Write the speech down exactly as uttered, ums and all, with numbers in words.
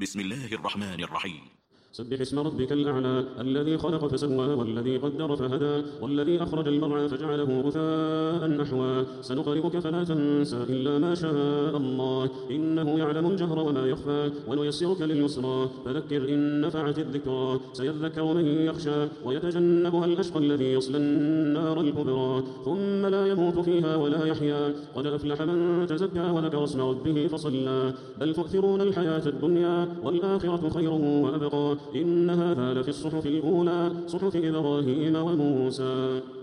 بسم الله الرحمن الرحيم. سبح اسم ربك الأعلى الذي خلق فسوى والذي قدر فهدى والذي أخرج المرعى فجعله غثاء نحوا سنقرئك فلا تنسى إلا ما شاء الله إنه يعلم الجهر وما يخفى ونيسرك لليسرى فذكر إن نفعت الذكرى سيذكر من يخشى ويتجنبها الأشقى الذي يصلى النار الكبرى ثم لا يموت فيها ولا يحيا قد أفلح من تزكى وذكر اسم ربه فصلى بل تؤثرون الحياة الدنيا والآخرة خير وأبقى إن هذا لفي الصحف الأولى صحف إبراهيم وموسى.